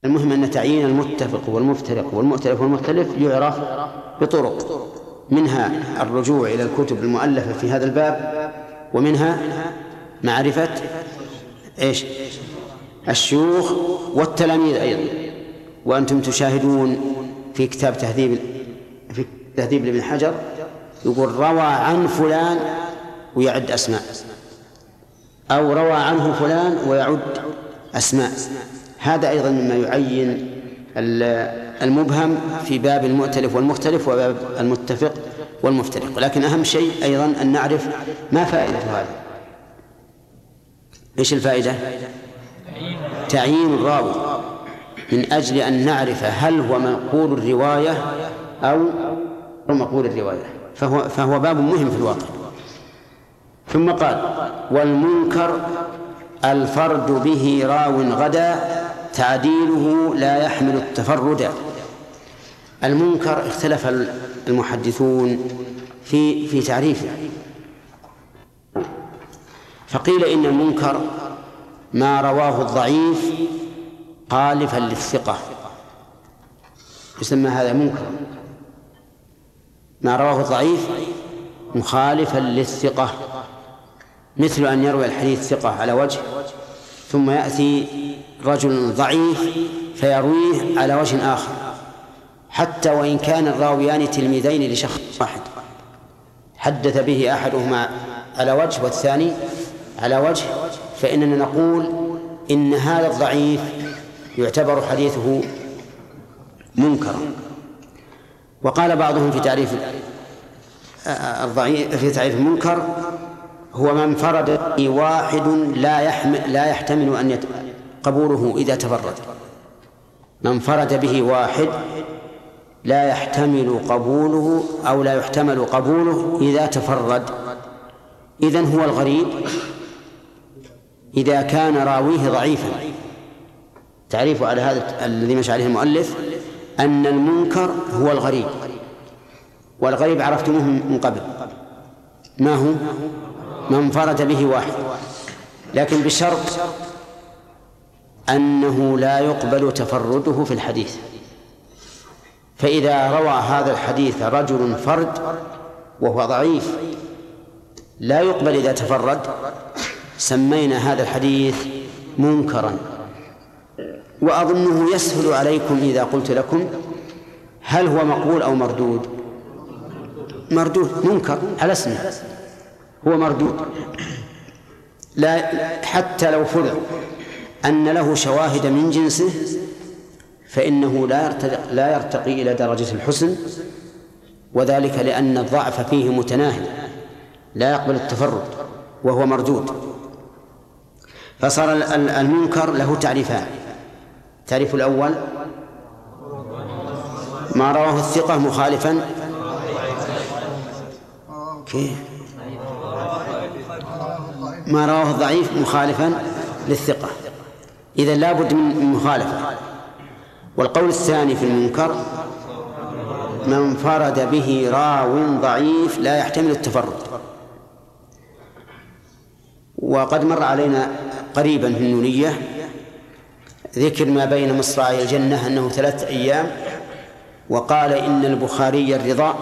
المهم أن تعيين المتفق والمفترق والمؤتلف والمختلف يعرف بطرق، منها الرجوع إلى الكتب المؤلفة في هذا الباب، ومنها معرفة الشيوخ والتلاميذ أيضا. وأنتم تشاهدون في كتاب تهذيب لابن حجر يقول روى عن فلان ويعد أسماء، أو روى عنه فلان ويعد أسماء. هذا أيضا مما يعين المبهم في باب المؤتلف والمختلف وباب المتفق والمفترق. لكن أهم شيء أيضا أن نعرف ما فائدة هذا. إيش الفائدة؟ تعيين الراوي، من أجل أن نعرف هل هو منقول الرواية أو مقبول الرواية، فهو باب مهم في الواقع. ثم قال: والمنكر الفرد به راو غدا تعديله لا يحمل التفرد. المنكر اختلف المحدثون في تعريفه، فقيل إن المنكر ما رواه الضعيف خالفا للثقة، يسمى هذا منكر. ما رواه الضعيف مخالفا للثقة، مثل أن يروي الحديث ثقة على وجه ثم يأتي رجل ضعيف فيرويه على وجه آخر، حتى وإن كان الراويان تلميذين لشخص واحد، حدث به أحدهما على وجه والثاني على وجه، فإننا نقول إن هذا الضعيف يعتبر حديثه منكرا. وقال بعضهم في تعريف الضعيف في تعريف المنكر: هو من انفرد به واحد لا يحتمل أن قبوله إذا تفرد. من انفرد به واحد لا يحتمل قبوله أو لا يحتمل قبوله إذا تفرد. إذن هو الغريب إذا كان راويه ضعيفا. تعريفه على هذا الذي مشى عليه المؤلف أن المنكر هو الغريب، والغريب عرفتموه من قبل، ما هو؟ من انفرد به واحد، لكن بشرط أنه لا يقبل تفرده في الحديث. فإذا روى هذا الحديث رجل فرد وهو ضعيف لا يقبل إذا تفرد، سمينا هذا الحديث منكرا. وأظنه يسهل عليكم إذا قلت لكم هل هو مقبول أو مردود؟ مردود، منكر على اسمه، هو مردود. لا حتى لو فرض أن له شواهد من جنسه فإنه لا يرتقي إلى درجة الحسن، وذلك لأن الضعف فيه متناهي لا يقبل التفرد وهو مردود. فصار المنكر له تعريفان: التعريف الأول ما رواه الثقة مخالفا ما رواه الضعيف مخالفا للثقة، إذن لا بد من مخالفة. والقول الثاني في المنكر: من انفرد به راو ضعيف لا يحتمل التفرد. وقد مر علينا قريبا في النونية ذكر ما بين مصراعي الجنة أنه 3 أيام، وقال إن البخاري الرضا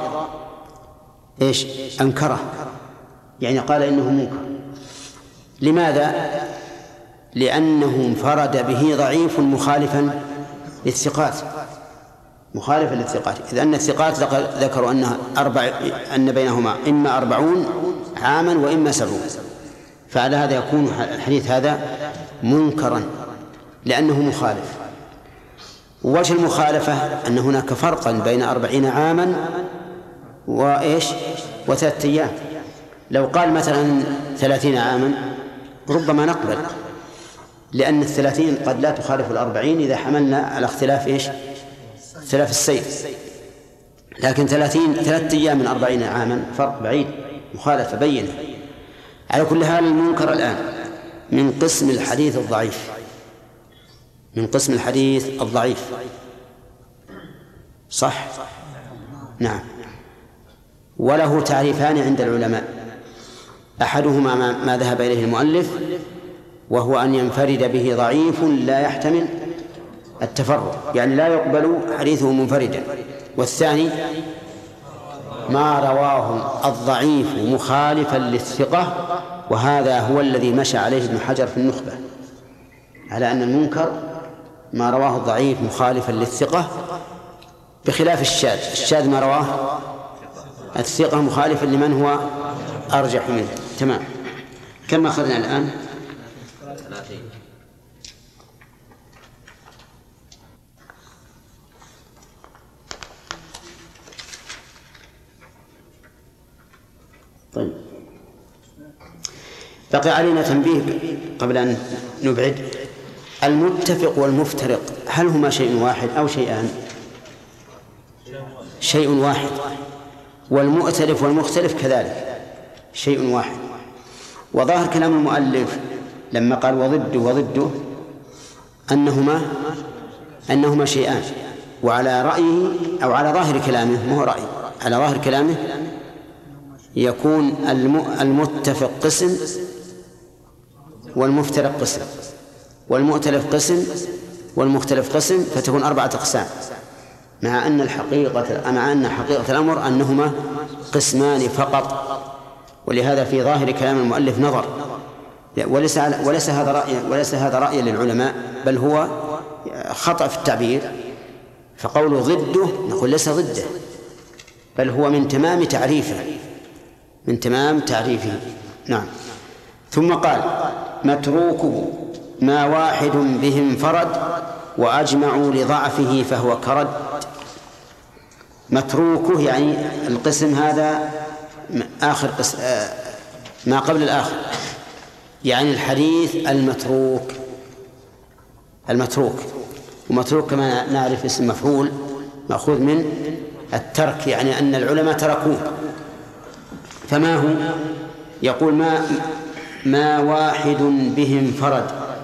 أنكره، يعني قال إنه منكر. لماذا؟ لأنه انفرد به ضعيف مخالفا للثقات، مخالفا للثقات، إذ أن الثقات ذكروا أن بينهما إما 40 عاما وإما 70، فعلى هذا يكون الحديث هذا منكرا لأنه مخالف. ووجه المخالفة أن هناك فرقا بين 40 عاما و3 أيام. لو قال مثلا 30 عاما ربما نقبل، لأن 30 قد لا تخالف 40 إذا حملنا على اختلاف اختلاف السير، لكن 3 أيام من 40 عاما فرق بعيد، مخالفة بينة. على كل حال المنكر الآن من قسم الحديث الضعيف، من قسم الحديث الضعيف، صح؟ نعم. وله تعريفان عند العلماء: أحدهما ما ذهب إليه المؤلف، وهو أن ينفرد به ضعيف لا يحتمل التفرد، يعني لا يقبل حديثه منفردا. والثاني ما رواه الضعيف مخالفا للثقة، وهذا هو الذي مشى عليه ابن حجر في النخبة، على أن المنكر ما رواه الضعيف مخالفا للثقة، بخلاف الشاذ ما رواه الثقة مخالفا لمن هو أرجح منه. تمام. كم أخذنا الآن؟ 30. طيب، بقي علينا تنبيه قبل أن نبعد. المتفق والمفترق هل هما شيء واحد أو شيئان؟ شيء واحد. والمؤتلف والمختلف كذلك شيء واحد. وظاهر كلام المؤلف لما قال وضده أنهما شيئان، وعلى رأيه أو على ظاهر كلامه، ما هو رأي، على ظاهر كلامه يكون المتفق قسم والمفترق قسم، والمؤتلف قسم والمختلف قسم، فتكون 4 أقسام، مع أن حقيقة الأمر أنهما قسمان فقط. ولهذا في ظاهر كلام المؤلف نظر، وليس هذا رأيا للعلماء، بل هو خطأ في التعبير. فقوله ضده نقول ليس ضده، بل هو من تمام تعريفه. نعم. ثم قال متروكه ما واحد به انفرد وأجمعوا لضعفه فهو كرد. متروكه يعني القسم هذا آخر قسم، ما قبل الآخر، يعني الحديث المتروك. ومتروك كما نعرف اسم مفعول مأخوذ من الترك، يعني أن العلماء تركوه. فما هو؟ يقول ما واحد به انفرد،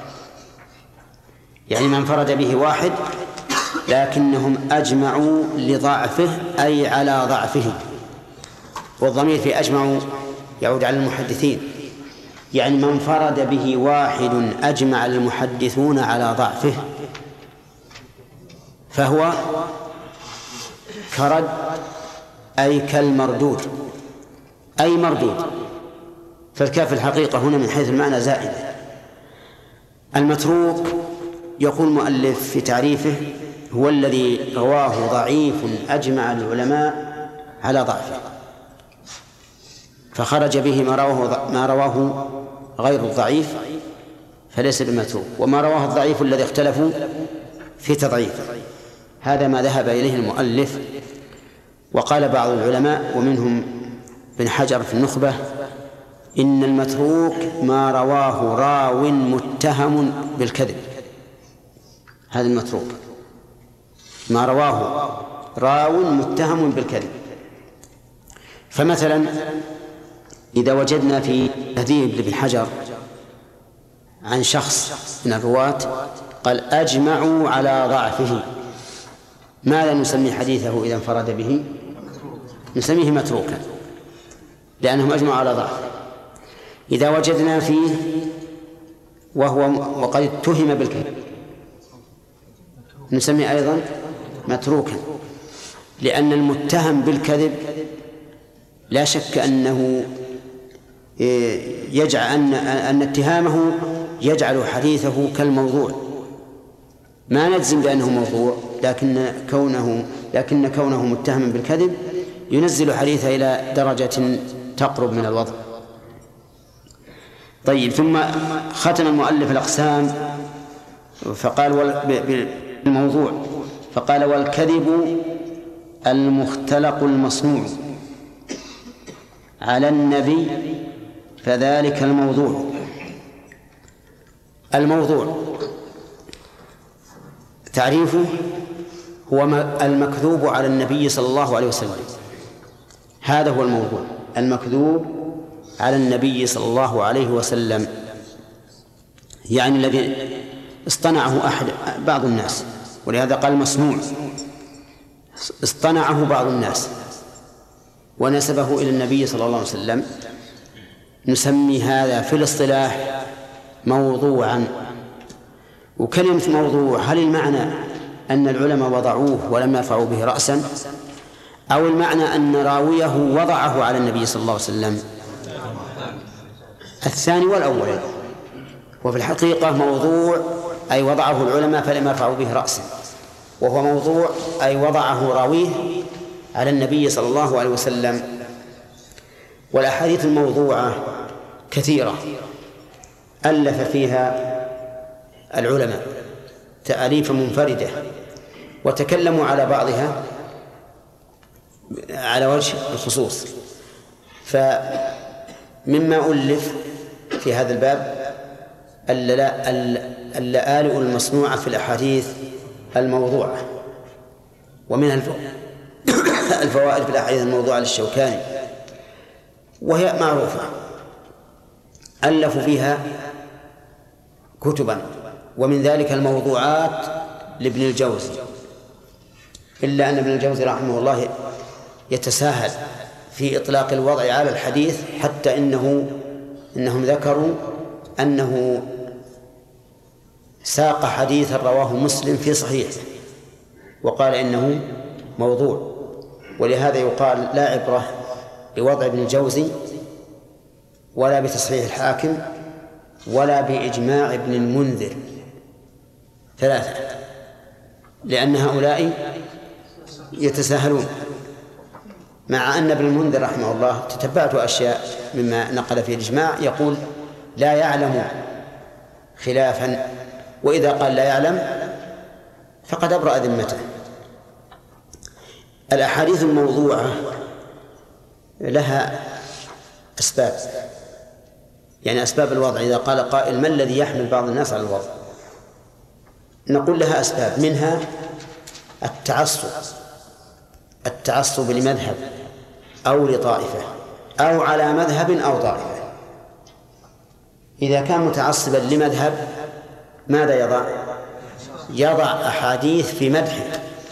يعني ما انفرد به واحد لكنهم أجمعوا لضعفه، أي على ضعفه. والضمير في أجمعوا يعود على المحدثين، يعني ما انفرد به واحد أجمع المحدثون على ضعفه فهو كرد، أي كالمردود، أي مردود. فالكاف الحقيقة هنا من حيث المعنى زائدة. المتروك يقول المؤلف في تعريفه هو الذي رواه ضعيف أجمع العلماء على ضعفه، فخرج به ما رواه غير الضعيف فليس بمتروك، وما رواه الضعيف الذي اختلفوا في تضعيفه. هذا ما ذهب إليه المؤلف. وقال بعض العلماء ومنهم ابن حجر في النخبة إن المتروك ما رواه راو متهم بالكذب. هذا المتروك ما رواه راو متهم بالكذب. فمثلا إذا وجدنا في تهذيب لابن حجر عن شخص من الرواة قال أجمعوا على ضعفه، ماذا نسمي حديثه إذا انفرد به؟ نسميه متروكا لأنهم أجمعوا على ضعفه. إذا وجدنا فيه وقد اتهم بالكذب نسميه أيضا متروكا، لأن المتهم بالكذب لا شك أنه يجعل أن اتهامه يجعل حديثه كالموضوع. ما نجزم بأنه موضوع، لكن كونه متهما بالكذب ينزل حديثه إلى درجة تقرب من الوضع. طيب، ثم ختم المؤلف الأقسام فقال بالموضوع، فقال والكذب المختلق المصنوع على النبي فذلك الموضوع. الموضوع تعريفه هو المكذوب على النبي صلى الله عليه وسلم، هذا هو الموضوع، المكذوب على النبي صلى الله عليه وسلم، يعني الذي اصطنعه بعض الناس، ولهذا قال مصنوع، اصطنعه بعض الناس ونسبه إلى النبي صلى الله عليه وسلم، نسمي هذا في الاصطلاح موضوعا. وكلمة موضوع هل المعنى أن العلماء وضعوه ولم يرفعوا به رأسا، أو المعنى أن راويه وضعه على النبي صلى الله عليه وسلم؟ الثاني والأول. وفي الحقيقة موضوع أي وضعه العلماء فلم يرفعوا به رأسا، وهو موضوع أي وضعه راويه على النبي صلى الله عليه وسلم. والأحاديث الموضوعة كثيرة ألف فيها العلماء تأليف منفردة، وتكلموا على بعضها على وجه الخصوص. فمما ألف في هذا الباب اللآلئ المصنوعة في الأحاديث الموضوعة، ومنها الفوائد في الأحاديث الموضوعة للشوكاني، وهي معروفة، ألفوا فيها كتبا، ومن ذلك الموضوعات لابن الجوزي، إلا أن ابن الجوزي رحمه الله يتساهل في إطلاق الوضع على الحديث، حتى إنهم ذكروا أنه ساق حديثا رواه مسلم في صحيح وقال إنه موضوع. ولهذا يقال لا عبرة بوضع ابن الجوزي ولا بتصحيح الحاكم ولا بإجماع ابن المنذر، ثلاثة، لأن هؤلاء يتساهلون. مع أن ابن المنذر رحمه الله تتبعت أشياء مما نقل في الإجماع يقول لا يعلم خلافا، وإذا قال لا يعلم فقد أبرأ ذمته. الأحاديث الموضوعة لها أسباب، يعني أسباب الوضع. إذا قال قائل ما الذي يحمل بعض الناس على الوضع، نقول لها أسباب، منها التعصب لمذهب أو لطائفة أو على مذهب أو طائفة. إذا كان متعصبا لمذهب ماذا يضع؟ يضع أحاديث في مدحه.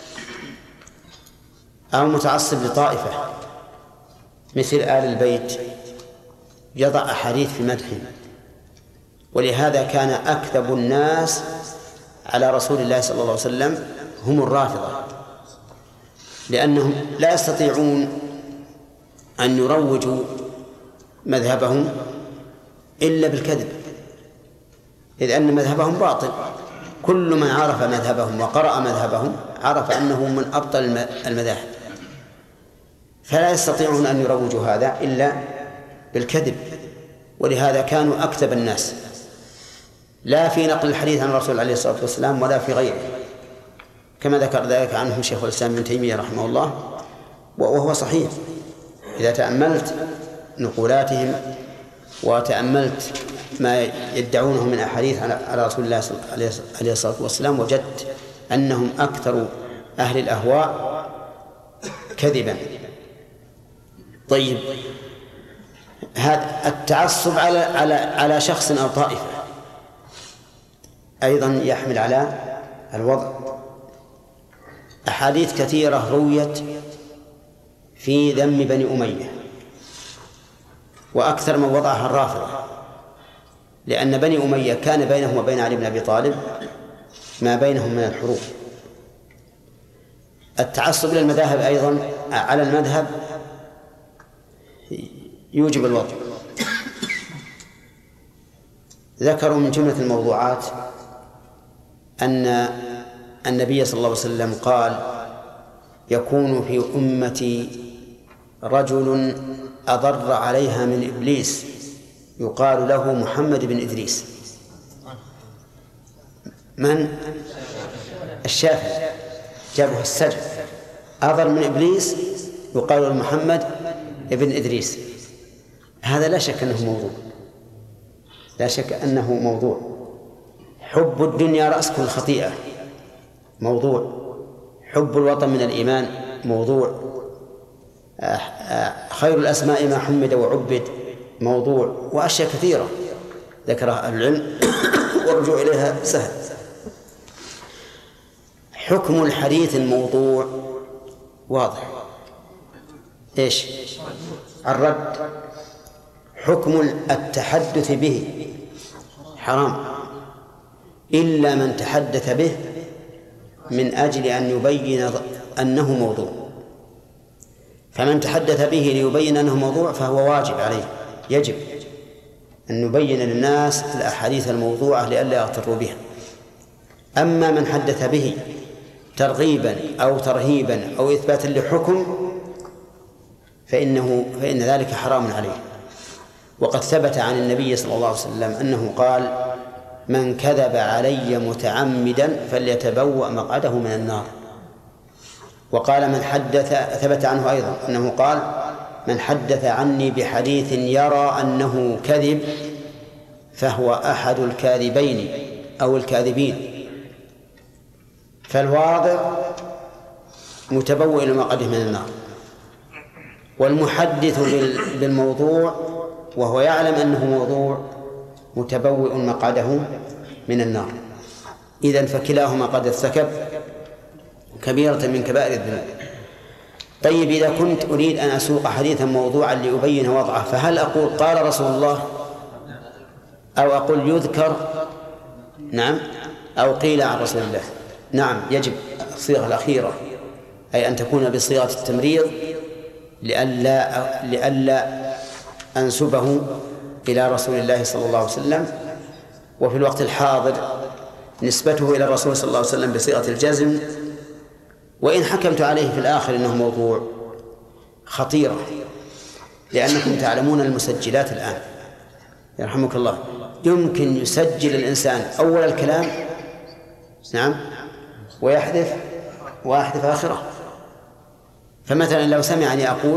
أو متعصب لطائفة مثل آل البيت يضع أحاديث في مدحه. ولهذا كان أكذب الناس على رسول الله صلى الله عليه وسلم هم الرافضة، لأنهم لا يستطيعون أن يروجوا مذهبهم إلا بالكذب، إذ أن مذهبهم باطل. كل من عرف مذهبهم وقرأ مذهبهم عرف أنه من أبطل المذاهب، فلا يستطيعون أن يروجوا هذا إلا بالكذب. ولهذا كانوا أكذب الناس، لا في نقل الحديث عن الرسول عليه الصلاة والسلام ولا في غيره، كما ذكر ذلك عنهم شيخ الإسلام ابن تيمية رحمه الله، وهو صحيح. إذا تأملت نقولاتهم وتأملت ما يدعونه من أحاديث على رسول الله عليه الصلاة والسلام وجدت أنهم أكثر أهل الأهواء كذبا. طيب، هذا التعصب على شخص أو طائفة أيضا يحمل على الوضع. أحاديث كثيرة رويت في ذم بني أمية، وأكثر من وضعها الرافضة، لأن بني أمية كان بينهم وبين علي بن أبي طالب ما بينهم من الحروب. التعصب للمذاهب أيضا على المذهب يوجب الوضع. ذكروا من جملة الموضوعات أن النبي صلى الله عليه وسلم قال يكون في أمتي رجل أضر عليها من إبليس يقال له محمد بن إدريس. من؟ الشافعي جابه السجن، أضر من إبليس يقال له محمد بن إدريس. هذا لا شك أنه موضوع، لا شك أنه موضوع. حب الدنيا رأس كل خطيئة موضوع. حب الوطن من الإيمان موضوع. خير الأسماء ما حمد وعبد موضوع. وأشياء كثيرة ذكرها أهل العلم والرجوع إليها سهل. حكم الحديث الموضوع واضح. إيش؟ الرد. حكم التحدث به حرام. إلا من تحدث به من أجل أن يبين أنه موضوع. فمن تحدث به ليبين أنه موضوع فهو واجب عليه، يجب أن نبين للناس الأحاديث الموضوعة لئلا يغتروا بها. أما من حدث به ترغيبا أو ترهيبا أو إثباتا لحكم فإن ذلك حرام عليه. وقد ثبت عن النبي صلى الله عليه وسلم أنه قال: من كذب علي متعمدا فليتبوأ مقعده من النار. وقال من حدث، ثبت عنه أيضا أنه قال: من حدث عني بحديث يرى أنه كذب فهو أحد الكاذبين أو الكاذبين. فالواضع متبوئ لمقعده من النار، والمحدث بالموضوع وهو يعلم أنه موضوع متبوئ مقعده من النار. إذن فكلاهما قد ارتكب كبيرة من كبائر الذنوب. طيب، إذا كنت أريد أن أسوق حديثا موضوعا لأبين وضعه، فهل أقول قال رسول الله، أو أقول يذكر، نعم، أو قيل عن رسول الله؟ نعم، يجب الصيغة الأخيرة، أي أن تكون بصيغة التمريض لئلا أنسبه إلى رسول الله صلى الله عليه وسلم. وفي الوقت الحاضر نسبته إلى الرسول صلى الله عليه وسلم بصيغة الجزم، وإن حكمت عليه في الآخر إنه موضوع خطيرة، لأنكم تعلمون المسجلات الآن يرحمك الله يمكن يسجل الإنسان أول الكلام، نعم، ويحذف آخره. فمثلا لو سمعني أقول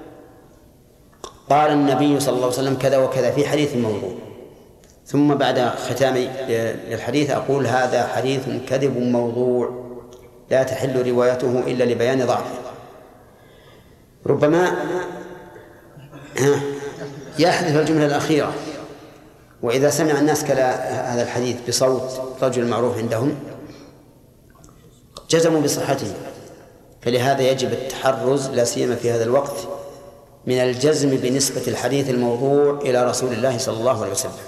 قال النبي صلى الله عليه وسلم كذا وكذا في حديث موضوع، ثم بعد ختام الحديث أقول هذا حديث كذب موضوع لا تحل روايته إلا لبيان ضعفه، ربما يحذف الجملة الأخيرة. وإذا سمع الناس هذا الحديث بصوت رجل معروف عندهم جزموا بصحته، فلهذا يجب التحرز لا سيما في هذا الوقت من الجزم بنسبة الحديث الموضوع إلى رسول الله صلى الله عليه وسلم.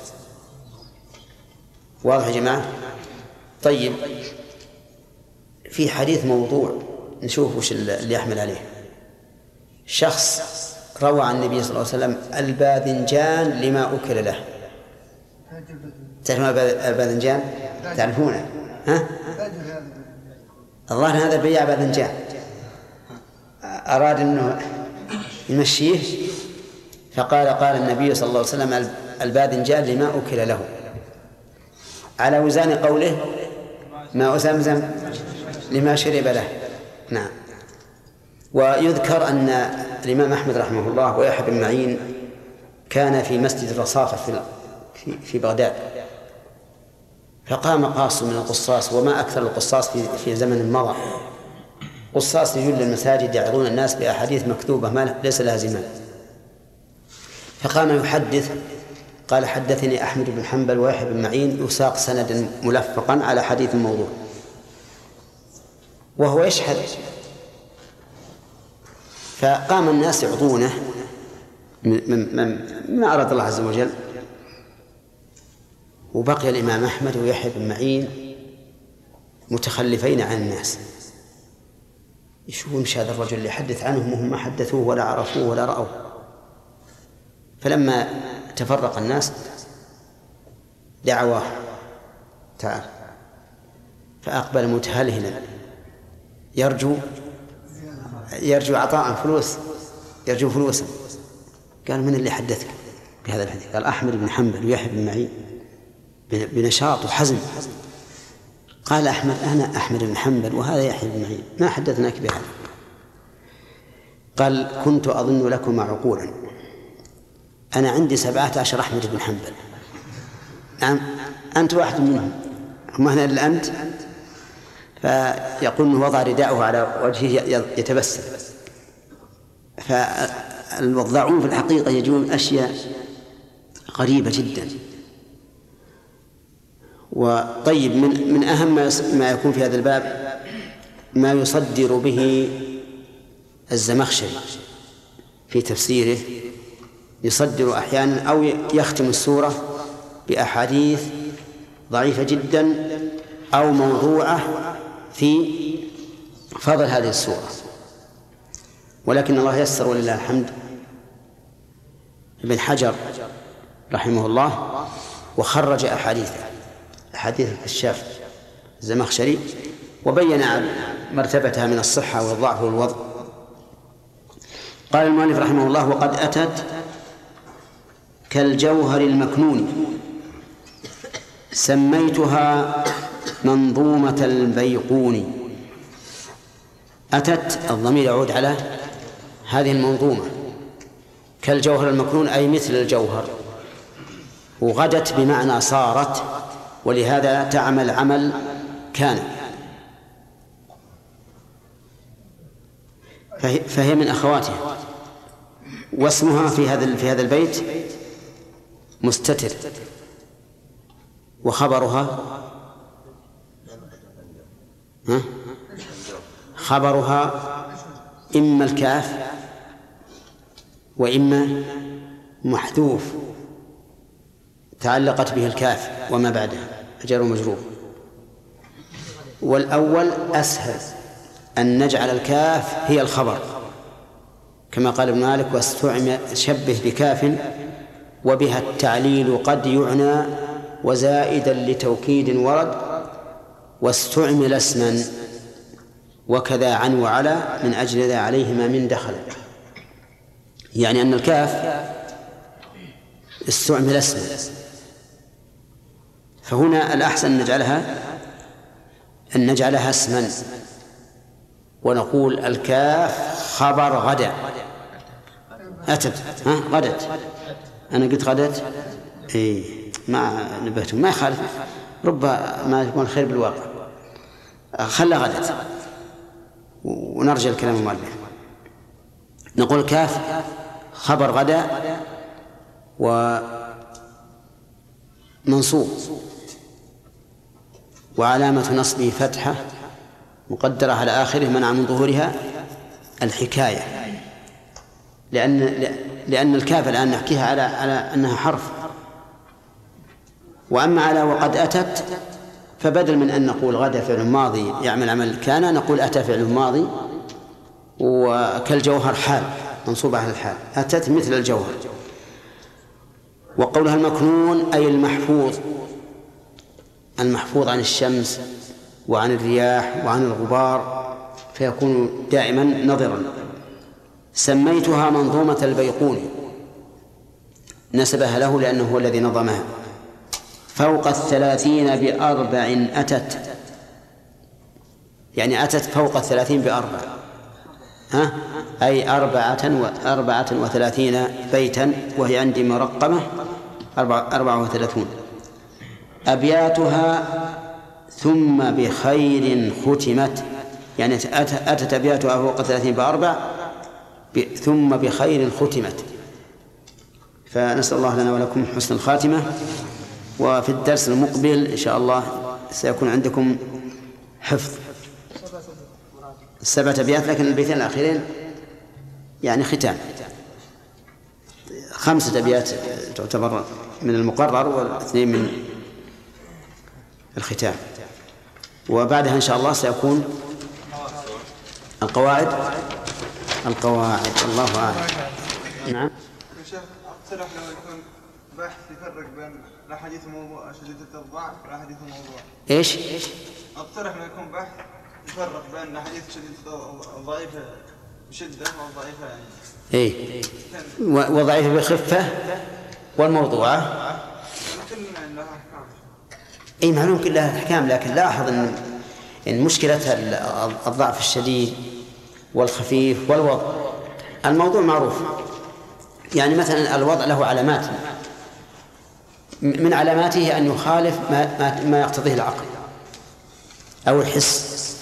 واضح يا جماعة؟ طيب، في حديث موضوع نشوف وش اللي يحمل عليه. شخص روى عن النبي صلى الله عليه وسلم الباذنجان لما أكل له. تعرفون الباذنجان؟ تعرفونه؟ ها؟ الظاهر هذا بيع باذنجان أراد أنه يمشيه، فقال النبي صلى الله عليه وسلم الباذنجان لما أكل له، على وزان قوله ماء زمزم لما شرب له. نعم. ويذكر أن الإمام أحمد رحمه الله ويحيى بن معين كان في مسجد الرصافة في بغداد، فقام قاص من القصاص، وما أكثر القصاص في زمن مضى، قصاص يجل المساجد يعظون الناس بأحاديث مكتوبة ما ليس لها زمان، فقام يحدث، قال حدثني أحمد بن حنبل ويحيى بن معين، يساق سندا ملفقا على حديث موضوع، وهو يشهد. فقام الناس يعطونه ما أراد الله عز وجل، وبقي الإمام أحمد ويحيى بن معين متخلفين عن الناس. يشوفون هذا الرجل اللي يحدث عنهم وهم ما حدثوه ولا عرفوه ولا رأوه. فلما تفرق الناس دعواه تعال، فأقبل متهلهلا يرجو عطاء فلوس، يرجو فلوسا. قال من اللي حدثك بهذا الحديث؟ قال أحمد بن حنبل ويحيى بن معين بنشاط وحزم. قال أحمد أنا أحمد بن حنبل وهذا يحيى بن معين، ما حدثناك بهذا. قال كنت أظن لكم عقولا، أنا عندي 17 أحمد بن حنبل. نعم، أنت واحد منهم، ما هنا إلا أنت. فيقول أنه وضع رداءه على وجهه يتبسم. فالوضاعون في الحقيقة يجون أشياء غريبة جدا. وطيب، من أهم ما يكون في هذا الباب ما يصدر به الزمخشري في تفسيره، يصدر أحيانا أو يختم السورة بأحاديث ضعيفة جدا أو موضوعة في فضل هذه السورة. ولكن الله يسر ولله الحمد، ابن حجر رحمه الله وخرج أحاديث الكشاف الزمخشري وبين مرتبتها من الصحة والضعف والوضع. قال المؤلف رحمه الله: وقد أتت كالجوهر المكنون سميتها منظومة البيقوني. أتت الضمير يعود على هذه المنظومة، كالجوهر المكنون أي مثل الجوهر، وغدت بمعنى صارت، ولهذا تعمل عمل كان، فهي من أخواتها. واسمها في هذا البيت مستتر، وخبرها إما الكاف وإما محذوف تعلقت به الكاف وما بعدها جر ومجرور. والأول أسهل، أن نجعل الكاف هي الخبر كما قال ابن مالك: واستعمل شبه بكاف وبها التعليل قد يعنى وزائدا لتوكيد ورد، واستعمل اسما وكذا عن وعلى من أجل ذا عليهما من دخل. يعني أن الكاف استعمل اسما، فهنا الأحسن أن نجعلها اسما، ونقول الكاف خبر غدا. أتت غدت، أنا قلت غدت ما نبهتم، ما يخالف، ربما يكون خير بالواقع. خلى غدت ونرجع الكلام المؤلف. نقول الكاف خبر غدا ومنصوب، وعلامة نصبه فتحة مقدرة على آخره منع من ظهورها الحكاية، لأن الكاف الآن نحكيها على أنها حرف. وأما على وقد أتت، فبدل من أن نقول غدا فعل ماضي يعمل عمل كان، نقول أتى فعل ماضي، وكالجوهر حال منصوبة على الحال، أتت مثل الجوهر. وقولها المكنون أي المحفوظ عن الشمس وعن الرياح وعن الغبار، فيكون دائما نظرا. سميتها منظومة البيقوني، نسبها له لأنه هو الذي نظمها. فوق 30 بأربع أتت، يعني أتت فوق 30 بأربع، أي 34 بيتا، وهي عندي مرقمة 34. أبياتها ثم بخير ختمت، يعني أتت أبياتها فوق 30 بأربع ثم بخير ختمت. فنسأل الله لنا ولكم حسن الخاتمة. وفي الدرس المقبل إن شاء الله سيكون عندكم حفظ 7 أبيات، لكن البيتين الأخيرين يعني ختام. 5 أبيات تعتبر من المقرر و2 من الختام. وبعدها إن شاء الله سيكون القواعد. الله أعلم. نعم. يا شيخ أقترح لو يكون بحث يفرق بين الأحاديث الموضوع شديدة الضعف والأحاديث الموضوع. إيش؟ أقترح لو يكون بحث يفرق بين الأحاديث شديدة الضعيفة بشدة والضعيفة يعني. وضعيفة بخفة والموضوعة. كلنا لها أحكام. معلوم كلها أحكام، لكن لاحظ إن مشكلة الضعف الشديد والخفيف والوضع. الموضوع معروف، يعني مثلا الوضع له علامات، من علاماته أن يخالف ما يقتضيه العقل أو الحس.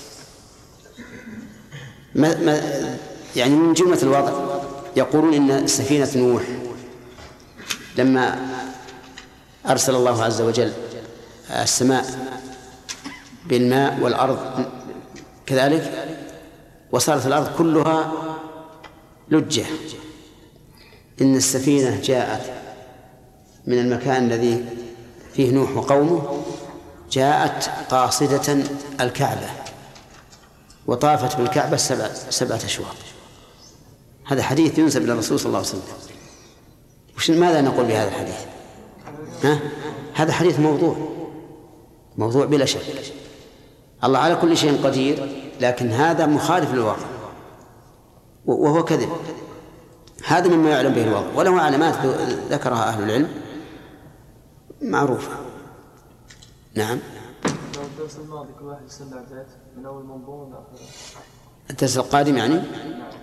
يعني من جملة الوضع يقولون إن سفينة نوح لما أرسل الله عز وجل السماء بالماء والأرض كذلك، وصارت الأرض كلها لجة، إن السفينة جاءت من المكان الذي فيه نوح وقومه جاءت قاصدة الكعبة وطافت بالكعبة 7 أشواط. هذا حديث ينسب إلى الرسول صلى الله عليه وسلم. ماذا نقول بهذا الحديث؟ هذا حديث موضوع بلا شك. الله على كل شيء قدير، لكن هذا مخالف للواقع وهو كذب. هذا مما يعلم به الواقع، وله علامات ذكرها أهل العلم معروفة. نعم. الدرس الماضي كل واحد يسمع بيت من أول منظومة لآخره. الدرس القادم يعني؟ نعم.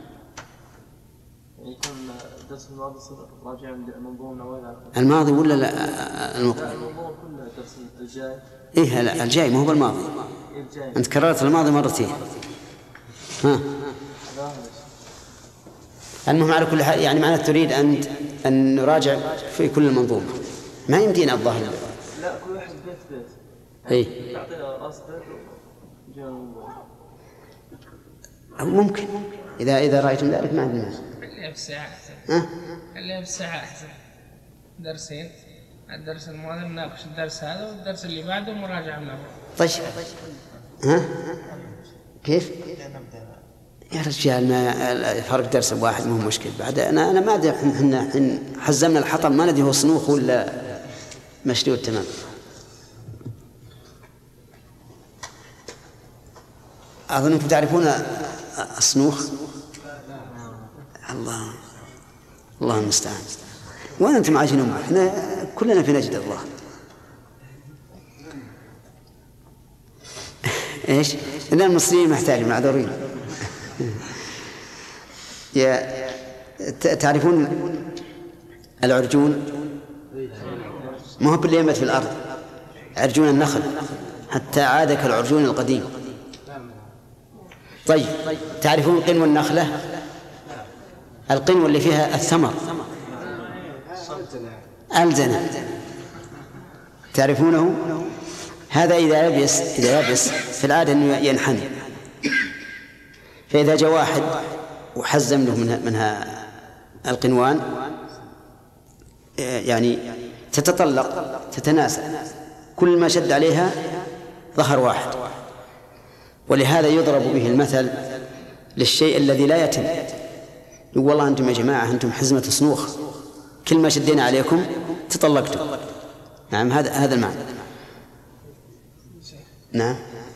يكون الدرس الماضي راجع المنظومة من أولها لآخره. الماضي ولا لا؟ المنظومة كله الدرس الجاي. إيه لا، الجاي ما هو بالماضي. الجاي. أنت كررت الماضي مرتين. المهم على كل حال يعني معناته تريد أن نراجع في كل المنظومة، ما يمدينا الظاهر. لا، كل واحد بيت. إيه. تعطينا رأس بيت وجاء المنظومة. ممكن إذا رأيتم ذلك ما عندنا. خليها بالساعة أحسن. خليها بالساعة أحسن. درسين، الدرس الماضي نناقش الدرس هذا والدرس اللي بعده مراجعة منه. طيب. كيف؟ يا رجال ما فرق درس واحد مو مشكل. بعد أنا ما أدري إحنا حزمنا الحطب ما ندري هو صنوخ ولا مشدود تمام. أظنكم تعرفون الصنوخ. الله المستعان. وين أنتم عايشين؟ إحنا كلنا في نجد الله. إيش؟ إن المصريين محتاجين معذورين. تعرفون العرجون؟ ما هو باللي ينبت في الأرض، عرجون النخل حتى عاد كالعرجون القديم. طيب، تعرفون قنو النخلة؟ القنو اللي فيها الثمر ألزنة، تعرفونه؟ هذا إذا يبس في العادة أنه ينحني، فإذا جاء واحد وحزم له منها القنوان يعني تتطلق تتناسى، كل ما شد عليها ظهر واحد. ولهذا يضرب به المثل للشيء الذي لا يتم. يقول والله أنتم يا جماعة أنتم حزمة صنوخ، كل ما شدينا عليكم تطلقتم. نعم، هذا المعنى. نعم.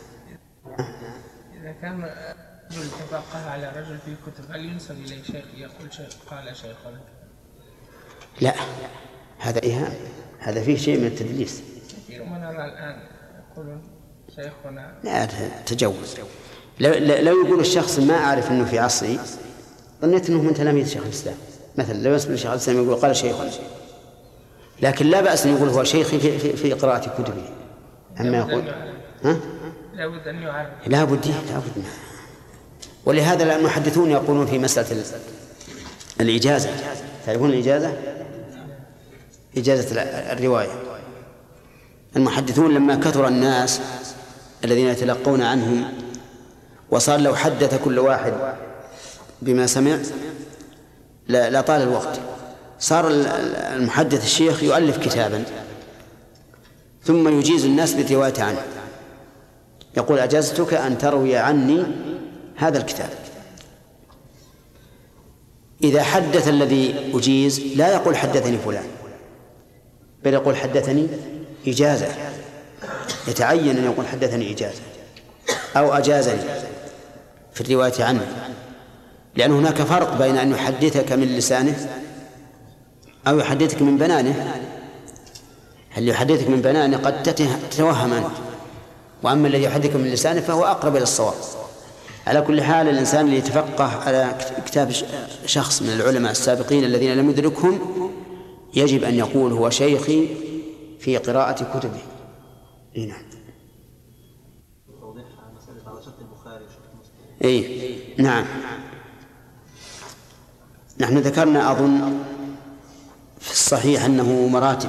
إذا كان رجل تفقه على رجل في كتب هل ينسب إليه شيخ يقول شيخ قال شيخنا؟ لا، هذا إيهام، هذا فيه شيء من التدليس. كثير من الآن يقولون شيخنا. لا، تجوز. لو يقول الشخص ما أعرف أنه في عصري، ظنيت أنه من تلاميذ شيخ الإسلام مثلا. لو يسمع شيخ الإسلام يقول قال شيخنا، لكن لا بأس أن يقول هو شيخي في قراءة كتبه. أما يقول لابد أن يعرف. لابد. ولهذا المحدثون يقولون في مسألة الإجازة، تعرفون الإجازة؟ إجازة الرواية. المحدثون لما كثر الناس الذين يتلقون عنهم وصار لو حدث كل واحد بما سمع لا طال الوقت، صار المحدث الشيخ يؤلف كتابا ثم يجيز الناس بالرواية عنه، يقول أجزتك أن تروي عني هذا الكتاب. إذا حدث الذي أجيز لا يقول حدثني فلان، بل يقول حدثني إجازة، يتعين أن يقول حدثني إجازة أو أجازني في الرواية عنه، لأن هناك فرق بين أن يحدثك من لسانه أو يحدثك من بنانه. هل يحدثك من بنانه قد تتوهم أنت، وأما الذي يحدثك من لسانه فهو أقرب إلى الصواب. على كل حال الإنسان اللي يتفقه على كتاب شخص من العلماء السابقين الذين لم يدركهم يجب أن يقول هو شيخي في قراءة كتبه. نعم. نعم. نحن ذكرنا أظن في الصحيح أنه مراتب،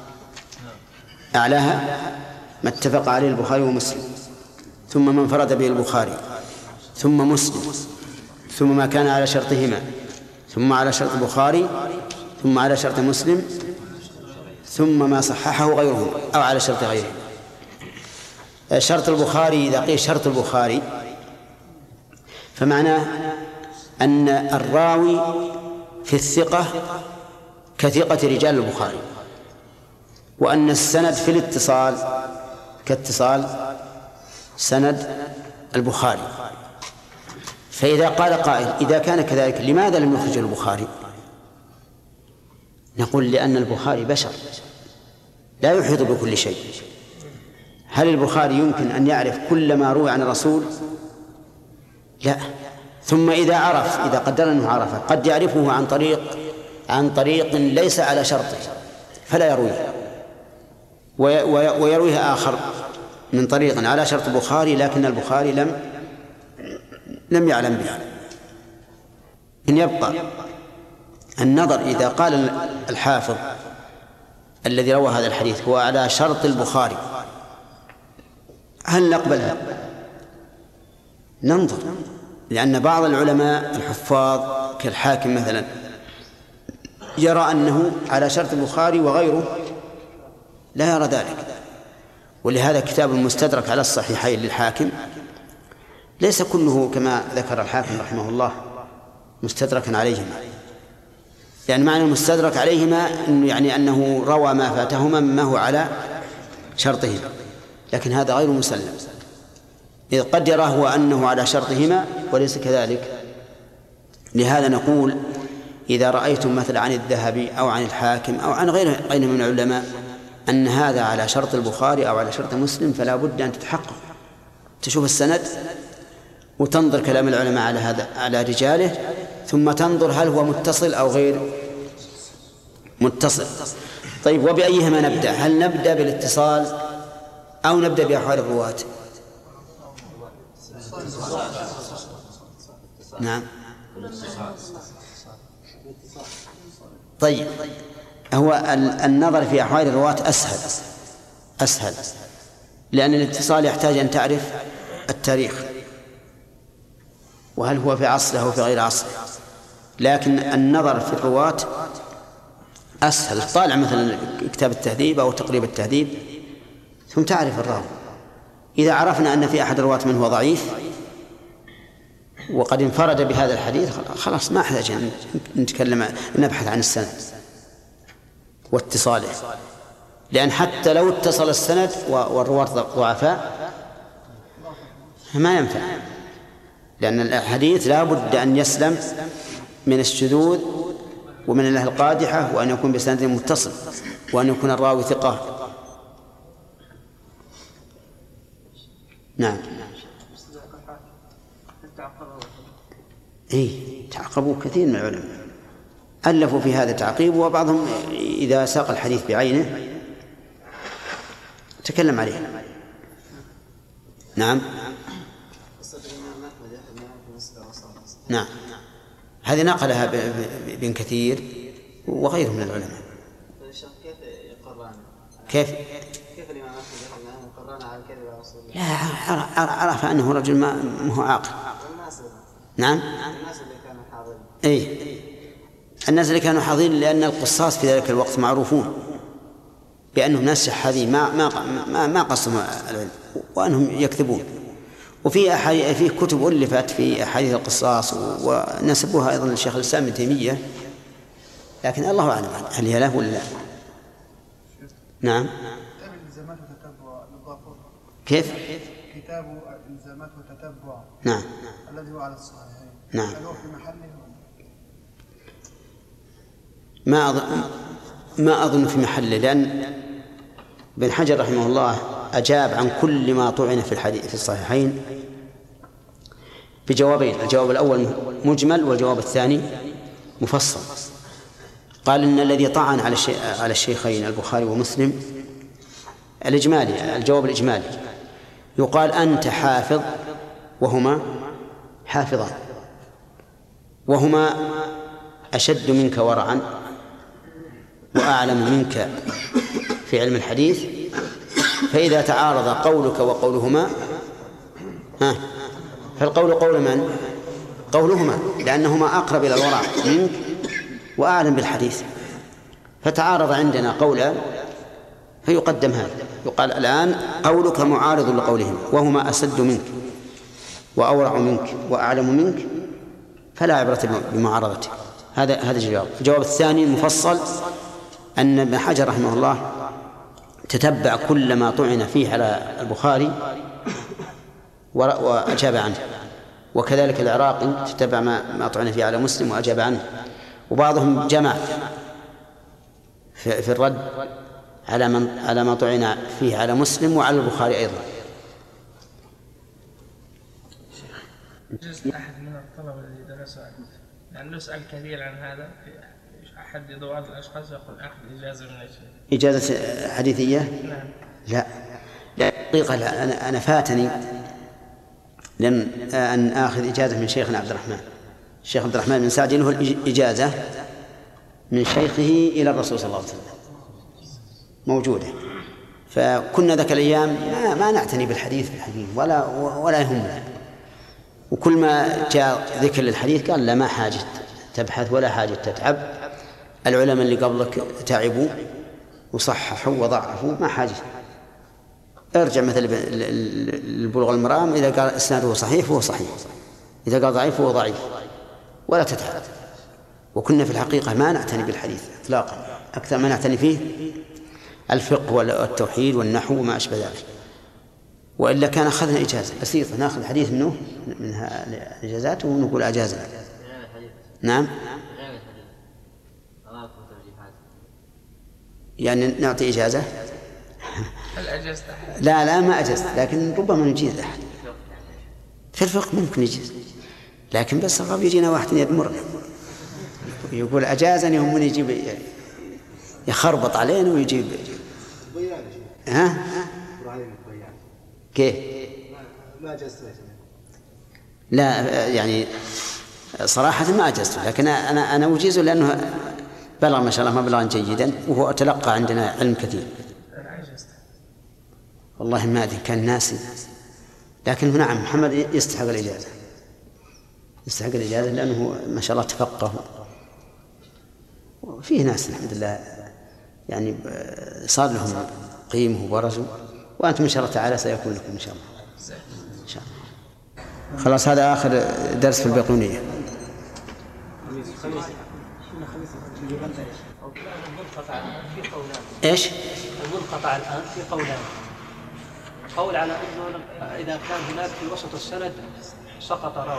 أعلاها ما اتفق عليه البخاري ومسلم، ثم ما انفرد به البخاري، ثم مسلم، ثم ما كان على شرطهما، ثم على شرط البخاري، ثم على شرط مسلم، ثم ما صححه غيرهم أو على شرط غيرهم. شرط البخاري إذا قيل شرط البخاري فمعناه أن الراوي في الثقة كثقة رجال البخاري، وأن السند في الاتصال كاتصال سند البخاري. فإذا قال قائل إذا كان كذلك لماذا لم يخرج البخاري؟ نقول لأن البخاري بشر لا يحيط بكل شيء. هل البخاري يمكن أن يعرف كل ما روي عن الرسول؟ لا. ثم إذا عرف، إذا قدر أنه عرفه، قد يعرفه عن طريق ليس على شرطه فلا يرويه، ويرويه آخر من طريق على شرط البخاري لكن البخاري لم يعلم به. إن يبقى النظر إذا قال الحافظ الذي روى هذا الحديث هو على شرط البخاري، هل نقبلها؟ ننظر، لأن بعض العلماء الحفاظ كالحاكم مثلا يرى أنه على شرط البخاري وغيره لا يرى ذلك. ولهذا كتاب المستدرك على الصحيحين للحاكم ليس كله كما ذكر الحاكم رحمه الله مستدركا عليهما، يعني معنى المستدرك عليهما يعني أنه روى ما فاتهما مما هو على شرطهما، لكن هذا غير مسلم، إذ قد يراه هو أنه على شرطهما وليس كذلك. لهذا نقول إذا رأيتم مثلا عن الذهبي أو عن الحاكم أو عن غيره من العلماء أن هذا على شرط البخاري أو على شرط مسلم فلا بد أن تتحقق، تشوف السند وتنظر كلام العلماء على هذا على رجاله، ثم تنظر هل هو متصل أو غير متصل. طيب، وبأيهما نبدأ؟ هل نبدأ بالاتصال أو نبدأ بأحوال الرواة؟ نعم. طيب، هو النظر في أحوال الرواة أسهل، لأن الاتصال يحتاج أن تعرف التاريخ وهل هو في عصره أو في غير عصره، لكن النظر في الرواة أسهل. طالع مثلا كتاب التهذيب أو تقريب التهذيب ثم تعرف الراوي. إذا عرفنا أن في أحد الرواة من هو ضعيف وقد انفرد بهذا الحديث خلاص ما أحتاج أن نبحث عن السند واتصاله، لأن حتى لو اتصل السند والرواة ضعفاء ما ينفع، لأن الحديث لا بد أن يسلم من الشذوذ ومن الله القادحة، وأن يكون بسند متصل، وأن يكون الراوي ثقة. نعم. تعقبوا كثير من العلماء ألفوا في هذا تعقيب، وبعضهم إذا ساق الحديث بعينه تكلم عليه. نعم. نعم، هذه نقلها ابن كثير وغيره من العلماء. كيف الإمام أحمد على الكذب على رسول الله؟ لا، عرف أنه رجل ما هو عاقل. نعم. الناس اللي كانوا حاضرين. الناس اللي كانوا حاضرين، لأن القصاص في ذلك الوقت معروفون بأنهم ناس شحاذين ما قصوا العلم وأنهم يكذبون. وفي كتب ألفت في أحاديث القصاص ونسبوها أيضا للشيخ الإسلام ابن تيمية، لكن الله أعلم هل هي له ولا لا. نعم. كيف؟ كتاب الإلزامات وتتبع. نعم. الذي هو على الصحيحين. نعم. هل هو في محله؟ ما أظن في محله، لأن ابن حجر رحمه الله أجاب عن كل ما طعن في الحديث في الصحيحين بجوابين، الجواب الأول مجمل والجواب الثاني مفصل. قال إن الذي طعن على الشيخين البخاري ومسلم الجواب الإجمالي يقال أنت حافظ وهما حافظان، وهما أشد منك ورعا وأعلم منك في علم الحديث، فإذا تعارض قولك وقولهما فالقول قول من؟ قولهما، لأنهما أقرب إلى الورع منك وأعلم بالحديث. فتعارض عندنا قولان فيقدم هذا، يقال الآن قولك معارض لقولهم، وهما أسد منك وأورع منك وأعلم منك، فلا عبرة بمعارضته. هذا الجواب. الجواب الثاني المفصل أن ابن حجر رحمه الله تتبع كل ما طعن فيه على البخاري وأجاب عنه، وكذلك العراقي تتبع ما طعن فيه على مسلم وأجاب عنه، وبعضهم جمع في الرد على ما طعن فيه على مسلم وعلى البخاري أيضا. جزء أحد من الطلبة الذي درسوا لأنه يسأل كثير عن هذا، في أحد بعض الأشخاص يقول أخذ إجازة من الشيخ. إجازة حديثية؟ نعم. لا حقيقة أنا فاتني أن آخذ إجازة من شيخنا عبد الرحمن. الشيخ عبد الرحمن بن سعد له الإجازة من شيخه إلى الرسول صلى الله عليه وسلم موجودة، فكنا ذاك الأيام ما نعتني بالحديث ولا يهمنا، وكل ما جاء ذكر للحديث قال لا، ما حاجة تبحث ولا حاجة تتعب، العلماء اللي قبلك تعبوا وصححوا وضعفوا، ما حاجة. ارجع مثل البلوغ المرام، إذا قال إسناده صحيح فهو صحيح، إذا قال ضعيف فهو ضعيف، ولا تتعب. وكنا في الحقيقة ما نعتني بالحديث إطلاقا، أكثر ما نعتني فيه الفقه والتوحيد والنحو وما أشبه ذلك، وإلا كان أخذنا إجازة بسيطة، نأخذ حديث منه من الإجازات ونقول أجازنا. نعم، يعني نعطي إجازة. لا ما أجزت، لكن ربما نجيز أحد في الفقه، ممكن نجيز، لكن بس الرب يجينا واحد يدمرنا يقول أجازني، هم من يجيب يخربط علينا ويجيب. ها كيف؟ ما أجزت. لا يعني صراحة ما أجزته، لكن أنا أجيزه لأنه بلغ ما شاء الله مبلغا جيدا، وهو تلقى عندنا علم كثير. والله ما أدري، كان ناسي، لكن نعم محمد يستحق الإجازة، يستحق الإجازة لأنه ما شاء الله تفقه، وفيه ناس الحمد لله يعني صار لهم قيمة وبرزوا، وأنتم إن شاء الله تعالى سيكون لكم إن شاء الله. إن شاء الله. خلاص هذا آخر درس في البيقونية. إيش؟ المنقطع الآن في قولان، قول على أنه إذا كان هناك في وسط السند سقط راوي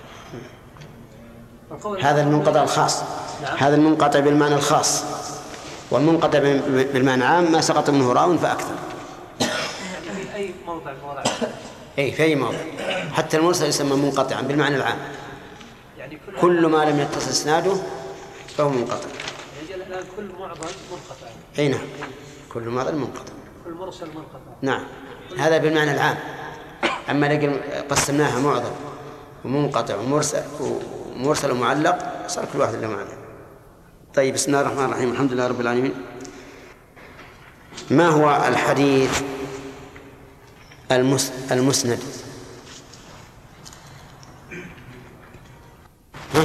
واحد، هذا المنقطع الخاص. نعم. هذا المنقطع بالمعنى الخاص، والمنقطع بالمعنى العام ما سقط منه راو فأكثر. في أي موضع أي في أي موضع، حتى المرسل يسمى منقطعا بالمعنى العام، يعني كل ما لم يتصل إسناده فهو منقطع. يعني الآن كل معظم منقطع. أي نعم، كل معظم منقطع، كل مرسل منقطع. نعم، هذا بالمعنى العام. أما لكن قسمناها معظم ومنقطع ومرسل ومعلق، صار كل واحد له معنى. طيب، بسم الله الرحمن الرحيم، الحمد لله رب العالمين. ما هو الحديث المسند؟ ها؟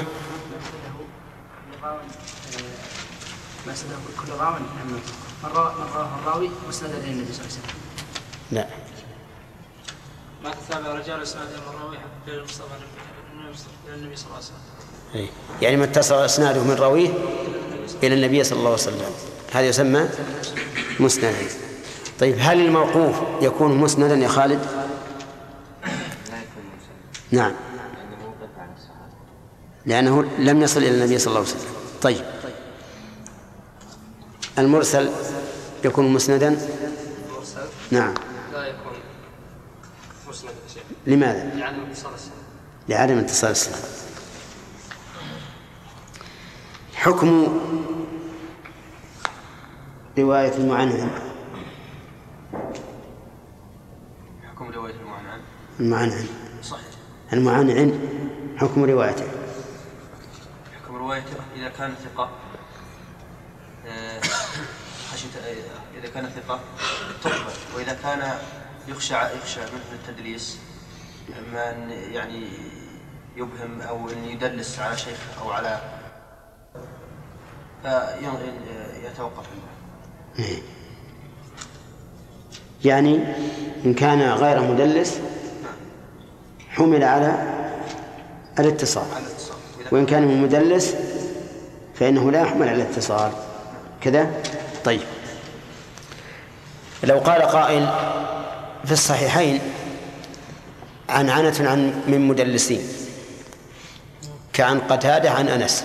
كل راوي من رواه الراوي مسندا الى النبي صلى الله عليه وسلم. لا، ما تتابع رجال اسناد الراوي حتى المصطفى الى النبي صلى الله عليه وسلم. يعني ما اتصل اسناده من راويه الى النبي صلى الله عليه وسلم، هذا يسمى مسندا. طيب، هل الموقوف يكون مسندا يا خالد؟ لا يكون مسند. نعم، لأنه موقف عن الصحابة، لأنه لم يصل إلى النبي صلى الله عليه وسلم. طيب، المرسل يكون مسندا؟ المرسل نعم. لا يكون مسند شيء. لماذا؟ لعدم اتصال السند. لعدم اتصال السند. حكم رواية المعنعن. حكم رواية المعنعن. المعنعن صحيح. المعنعن حكم روايته. حكم روايته إذا كان ثقة، إذا كان ثقة تقبل، وإذا كان يخشى منه التدليس، من يعني يبهم أو أن يدلس على شيخ أو على، فيتوقف عنه. يعني إن كان غير مدلس حمل على الاتصال، وإن كان مدلس فإنه لا يحمل على الاتصال كذا. طيب، لو قال قائل في الصحيحين عنعنة من مدلسين كعن قتادة عن أنس،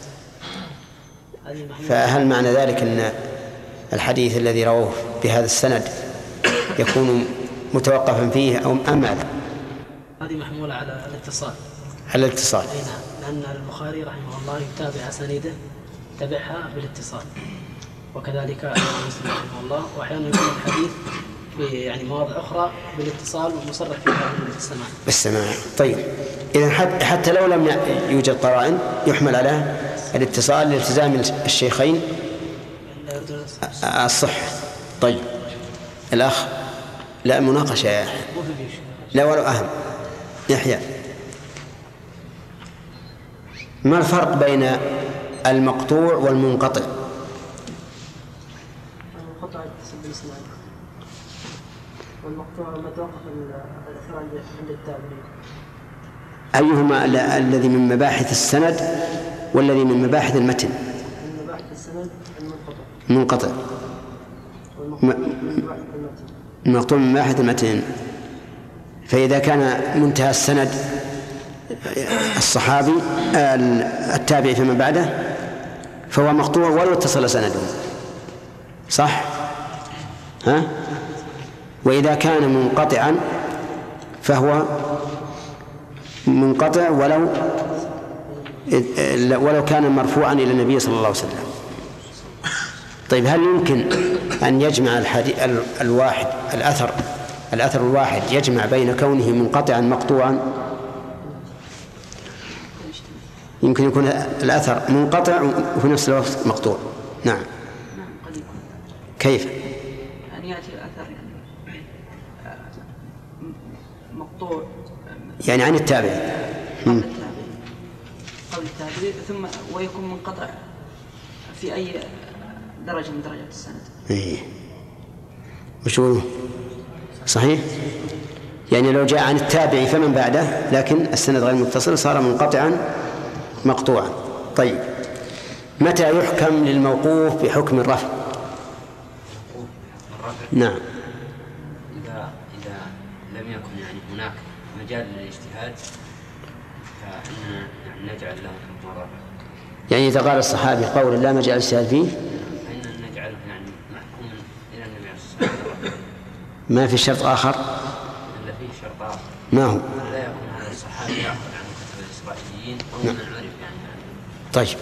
فهل معنى ذلك أن الحديث الذي رواه بهذا السند يكون متوقفا فيه أو أم ماذا؟ هذه محمولة على الاتصال. على الاتصال. لأن البخاري رحمه الله يتابع أسانيده تبعها بالاتصال، وكذلك مسلم رحمه الله، وأحيانا يكون الحديث في يعني مواضع أخرى بالاتصال ومصرح فيها بالسماع. بالسماع. طيب، إذن حتى لو لم يوجد قرائن يحمل على الاتصال لالتزام الشيخين الصحة. طيب، الأخ لا مناقشة يا يحيى، لا ولو أهم. يحيى، ما الفرق بين المقطوع والمنقطع؟ المنقطع يتصل بالإسناد، والمقطوع ما توقف الأثر عند التابعين. أيهما الذي من مباحث السند والذي من مباحث المتن؟ من مباحث السند المنقطع. المقطوع من مباحث المتن. فإذا كان منتهى السند الصحابي التابعي فيما بعده فهو مقطوع ولو اتصل سنده، صح؟ ها؟ وإذا كان منقطعا فهو منقطع ولو كان مرفوعا إلى النبي صلى الله عليه وسلم. طيب، هل يمكن أن يجمع الواحد الأثر الواحد يجمع بين كونه منقطعا مقطوعا؟ يمكن يكون الأثر منقطع وفي نفس الوقت مقطوع. نعم. قد يكون. كيف؟ يعني يأتي الأثر مقطوع يعني عن التابع قبل التابع ثم ويكون منقطع في أي درجة من درجات السند. إيه. وشو صحيح؟ يعني لو جاء عن التابع فمن بعده لكن السند غير متصل صار منقطعا مقطوعا. طيب، متى يحكم للموقوف بحكم الرفع؟ نعم. إذا لم يكن يعني هناك مجال للاجتهاد فإننا نجعل له حكم الرفع. يعني إذا قال الصحابي قولا لا مجال للاجتهاد فيه فإننا نجعله يعني محكوما إلى النبي عليه الصلاة والسلام. ما في شرط آخر؟ إلا فيه شرط آخر. ما هو؟ لا يكون هذا الصحابي يأخذ عن كتب الإسرائيليين أو من عرف يعني. طيب.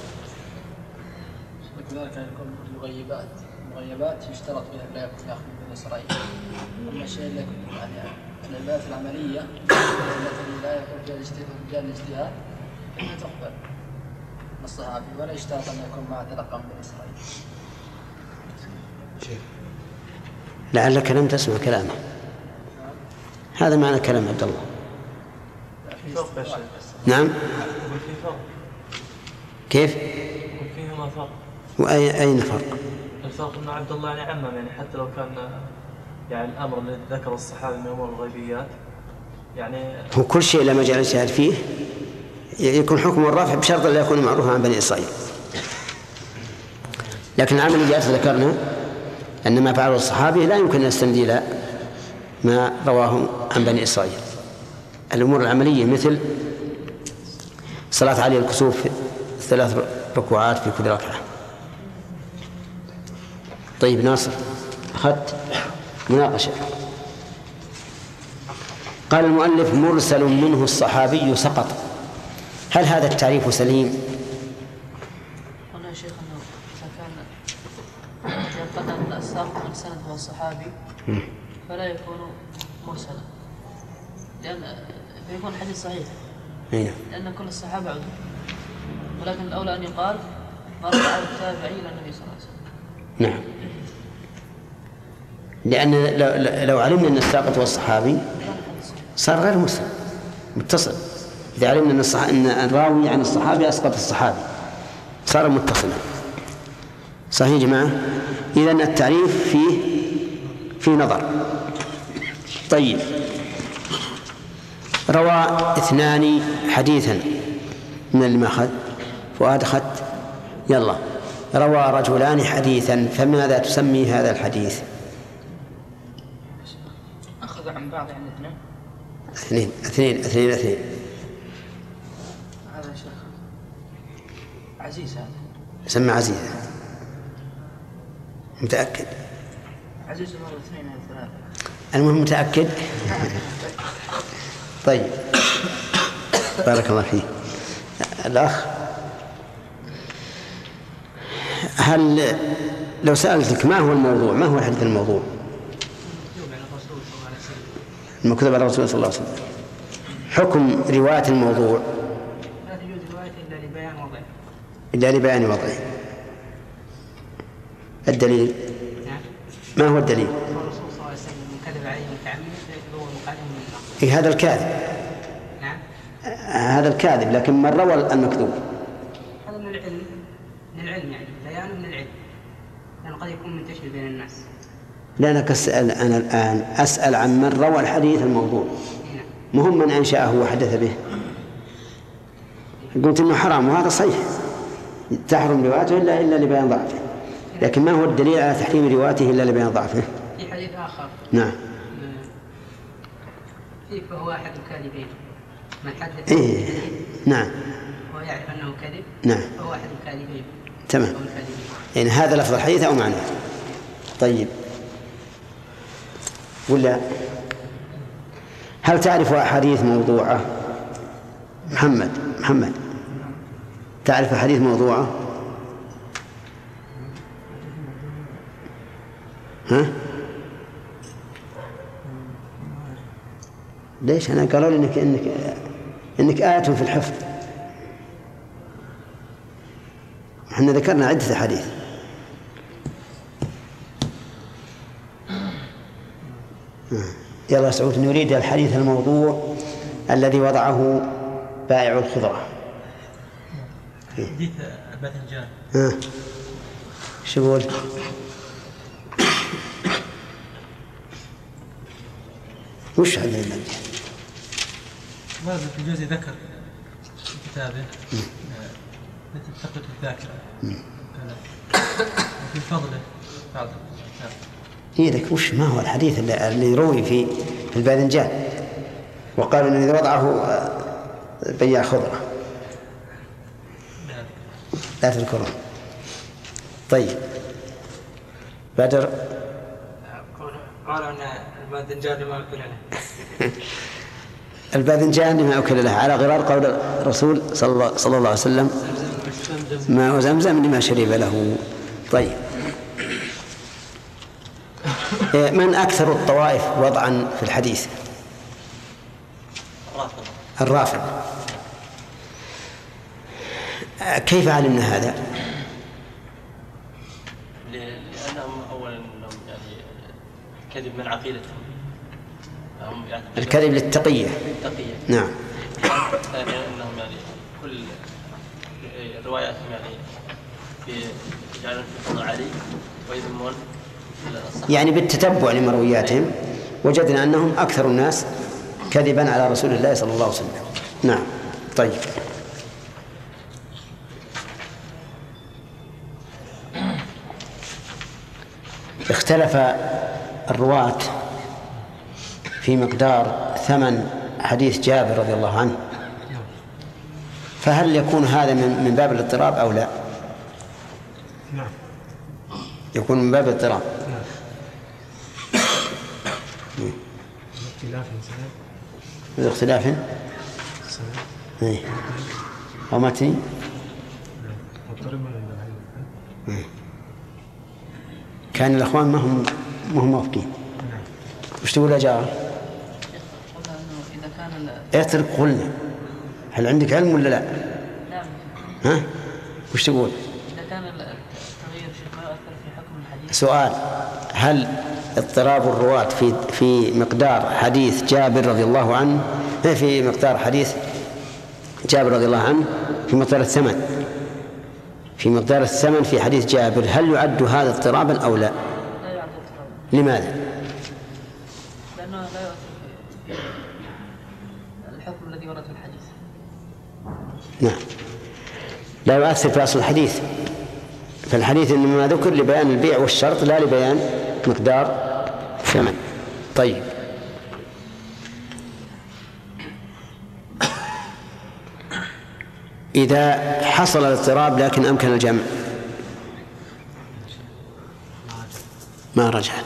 وكذلك يكون المغيبات يشترط فيها لا يكون يأخذ من إسرائيل. أما الشيء اللي يكون يعني العبادات العملية التي لا يكون فيها الاجتهاد فإنها تقبل من الصحابي ولا يشترط أن يكون معه تلقى من إسرائيل. لعلك لم تسمع كلامه. هذا معنى كلام عبد الله. نعم. كيف؟ فيهما فرق. وأين فرق؟ الفرق أن عبد الله يعني عمم، يعني حتى لو كان يعني الأمر الذي ذكر الصحابي من أمور الغيبيات يعني هو كل شيء لا مجال الاجتهاد فيه يكون حكم الرفع بشرط لا يكون معروفا عن بني إسرائيل. لكن العمليات ذكرنا أن ما فعله الصحابي لا يمكن أن نستند إلى ما رواه عن بني إسرائيل. الأمور العملية مثل صلاة علي الكسوف 3 ركوعات في كل ركعة. طيب ناصر، أخذت مناقشة. قال المؤلف مرسل منه الصحابي سقط. هل هذا التعريف سليم؟ قلنا يا شيخ أنه إذا كان ينقطع أن الساق من السند هو الصحابي فلا يكون مرسلا، لأن يكون حديث صحيح لأن كل الصحابة عدوا، ولكن الأولى أن يقال ما رفعه التابعي إلى النبي صلى الله عليه وسلم. نعم، لأن لو علمنا أن الساقط هو الصحابي صار غير مسلم متصل. إذا علمنا أن الراوي عن الصحابي أسقط الصحابي صار متصلا. صحيح يا جماعة؟ إذن التعريف فيه في نظر. طيب، روى 2 حديثا من اللي ما أخذ فؤاد أخذت، يلا. روى رجلان حديثا، فماذا تسمي هذا الحديث؟ أخذ عن بعض يعني اثنين. هذا شيخ عزيز، هذا سمى عزيز. متأكد؟ عزيز مرة 2 أو 3. المهم متأكد. طيب، بارك الله فيك. الأخ، هل لو سألتك ما هو الموضوع، ما هو الحديث الموضوع المكتوب على الرسول صلى الله عليه وسلم، حكم رواية الموضوع؟ لا تجوز رواية إلا لبيان وضعه. الدليل؟ ما هو الدليل؟ الرسول صلى الله عليه وسلم من كذب عليه متعمدا فهو مقدم من النار. هذا الكاذب. نعم، هذا الكاذب، لكن من روى المكذوب هذا من العلم يعني بيان من العلم، لأنه قد يكون منتشر بين الناس. لأنك أنا الآن أسأل عن من روى الحديث الموضوع، مهم من أنشأه وحدث به. قلت إنه حرام، وهذا صحيح، تحرم روايته إلا لبيان ضعفه، لكن ما هو الدليل على تحريم روايته إلا لبيان ضعفه؟ في حديث آخر نعم فيه فهو أحد الكاذبين من حدث نعم ويعرف أنه كذب نعم فهو أحد الكاذبين. تمام، يعني هذا لفظ الحديث أو معناه. طيب، ولا هل تعرف أحاديث موضوعة؟ محمد تعرف أحاديث موضوعة؟ ها؟ ليش؟ أنا قالوا لي إنك آية في الحفظ. احنا ذكرنا عدة أحاديث. يلا سعود، نريد الحديث الموضوع الذي وضعه بائع الخضرة. حديث الباذنجان. شو يقول؟ وش هذا الباذنجان؟ ما في الجوزي ذكر في كتابه التي تثبت الذاكرة وفي فضله بعض لك وش ما هو الحديث اللي يروي في الباذنجان وقالوا إن إذا وضعه بياع خضرة؟ لا تذكرون. طيب، بدر قالوا أن الباذنجان ما أكل له. الباذنجان ما أكل له، على غرار قول الرسول صلى الله عليه وسلم: ماء زمزم لما شرب له. طيب، من أكثر الطوائف وضعا في الحديث؟ الرافض. كيف علمنا هذا؟ لأنهم أولا يعني كذب من عقيدتهم، يعني الكذب للتقية. نعم. ثانيا أنهم يعني كل رواياتهم يعني يجعلون في فضل علي ويذمون، يعني بالتتبع لمروياتهم وجدنا أنهم أكثر الناس كذبا على رسول الله صلى الله عليه وسلم. نعم. طيب، اختلف الرواة في مقدار ثمن حديث جابر رضي الله عنه، فهل يكون هذا من باب الاضطراب أو لا؟ نعم، يكون من باب الاضطراب. اختلاف أو متني. كان الأخوان ما هم موافقين. وش تقول يا جار؟ اترك قلنا. هل عندك علم ولا لا؟ نعم. ها؟ وش تقول؟ إذا كان التغيير شيخ ما يؤثر في حكم الحديث. سؤال: هل اضطراب الرواة في مقدار حديث جابر رضي الله عنه، في مقدار حديث جابر رضي الله عنه في مقدار الثمن، في حديث جابر، هل يعد هذا اضطرابا أو لا؟ لا يعد اضطرابا. لماذا؟ الذي ورد في الحديث. نعم، لا يؤثر في أصل الحديث. فالحديث إنما ذكر لبيان البيع والشرط لا لبيان مقدار ثمن. طيب، إذا حصل الاضطراب لكن أمكن الجمع ما رجعت.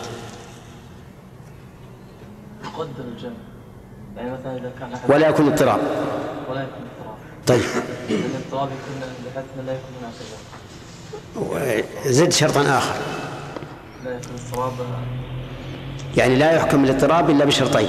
يقدر الجمع، يعني مثلا إذا كان ولا يكون اضطراب. ولا يكون اضطراب. طيب، الاضطراب يكون بحيث لا يكون مناسبا. زد شرطا آخر. لا يكون اضطراب، يعني لا يحكم الاضطراب إلا بشرطين.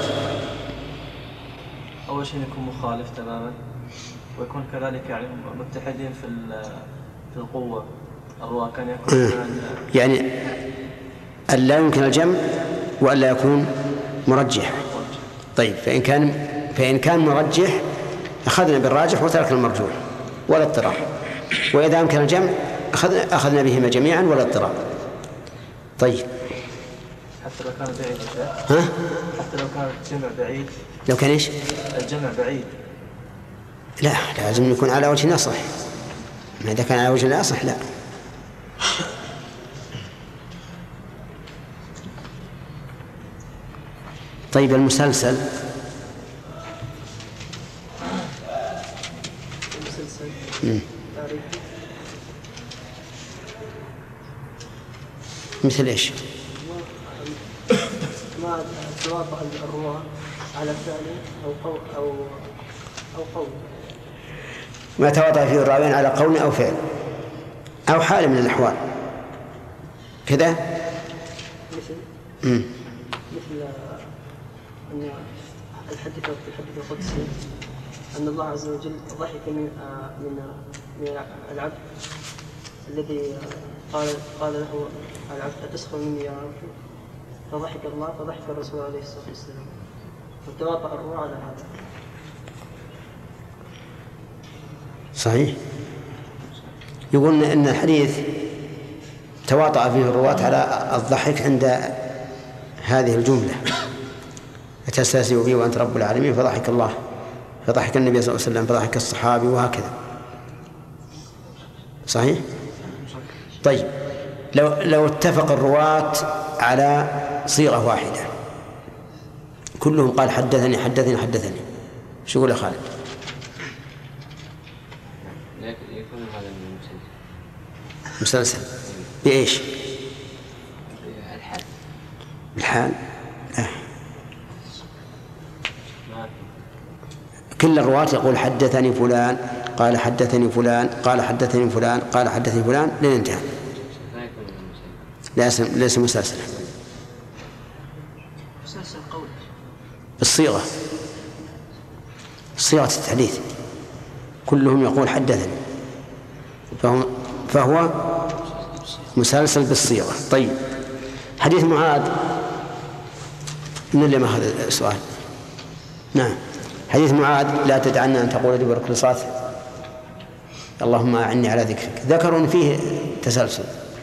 أول شيء يكون مخالف تماما، ويكون كذلك يعني متحدين في القوة. الرواة كان يكون يعني أن لا يمكن الجمع وأن لا يكون مرجح. طيب، فإن كان مرجح أخذنا بالراجح وتركنا المرجوح ولا اضطراب، وإذا أمكن الجمع أخذنا بهما جميعا ولا اضطراب. طيب، حتى لو كان بعيد. ها؟ حتى لو كان الجمع بعيد. لو كان إيش؟ الجمع بعيد. لا، لازم يكون على وجه الأصح. ما إذا كان على وجه الأصح لا. طيب، المسلسل مثل إيش؟ ما تواطأ الرواة على فعل أو قول. ما تواطأ فيه الراويين على قول أو فعل أو حال من الأحوال كذا. مثل أن الحديث القدسي أن الله عز وجل ضحك من العبد الذي قال له العبد أتسخر مني يا رب، فضحك الله فضحك الرسول عليه الصلاة والسلام، وتواطأ الرواة على هذا. صحيح. يقولون إن الحديث تواطأ فيه الرواة على الضحك عند هذه الجملة: أتستهزئ بي وأنت رب العالمين، فضحك الله، فضحك النبي صلى الله عليه وسلم، فضحك الصحابي، وهكذا. صحيح؟ طيب، لو اتفق الرواة على صيغة واحدة كلهم قال حدثني حدثني حدثني، شو يقول يا خالد؟ يكون هذا مسلسل بإيش؟ الحال. الحال؟ كل الرواة يقول حدثني فلان قال حدثني فلان قال حدثني فلان قال حدثني فلان لين انتهى. ليس مسلسلا. مسلسل قول بالصيغة، صيغة التحديث، كلهم يقول حدثني، فهو مسلسل بالصيغة. طيب، حديث معاذ من اللي ما أخذ السؤال؟ نعم، حديث معاذ لا تدعنا أن تقول دبر كل صلاة اللهم أعني على ذكرك، ذكروا أن فيه تسلسل.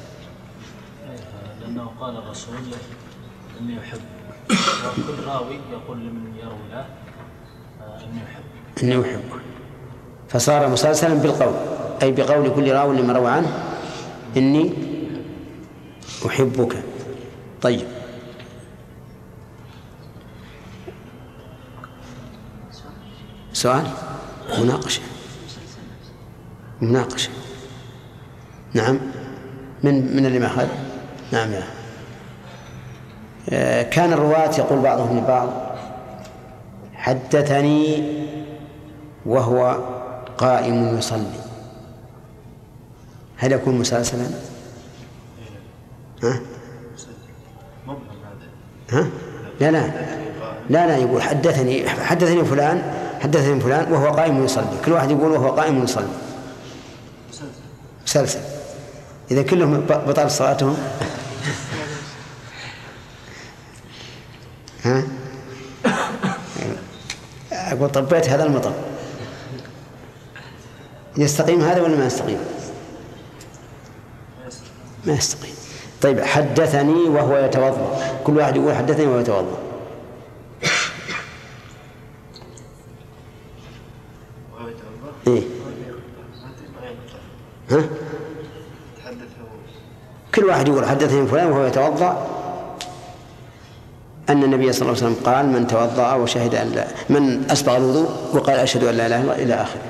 لأنه قال الرسول إني أحب، وكل راوي يقول لمن يروي له إني أحب، إني أحبك، فصار مسلسلا بالقول، أي بقول كل راوي لما روى عنه إني أحبك. طيب، سؤال مناقشة. نعم، من اللي ما أخذ؟ نعم يا كان الرواة يقول بعضهم لبعض حدثني وهو قائم يصلي، هل يكون مسلسلا؟ ها؟ ها؟ لا يقول حدثني فلان وهو قائم يصلي، كل واحد يقول وهو قائم يصلي مسلسل. إذا كلهم بطل صلاتهم ها؟ أقول طبيت هذا المطر، يستقيم هذا ولا ما يستقيم؟ ما يستقيم. طيب، حدثني وهو يتوضأ، كل واحد يقول حدثني وهو يتوضأ. إيه؟ ها؟ كل واحد يقول حدثني فلان وهو يتوضأ أن النبي صلى الله عليه وسلم قال من توضأ وشهد أن لا، من أسبغ الوضوء وقال أشهد أن لا إله إلا الله إلى آخره.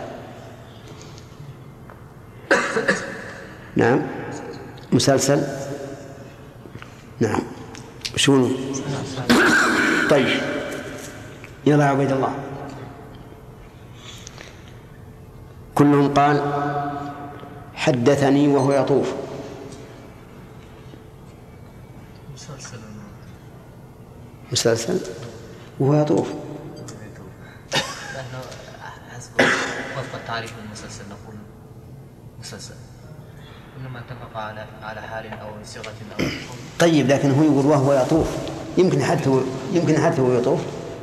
نعم. مسلسل. نعم. شنو؟ طيب يلا عبيد الله. كلهم قال حدثني وهو يطوف. مسلسل وهو يطوف. نحن حسب وفق التعريف المسلسل نقول مسلسل، إنما اتفق على حال أو صيغة أو. طيب لكن هو يقول وهو يطوف، يمكن حتى هو يطوف.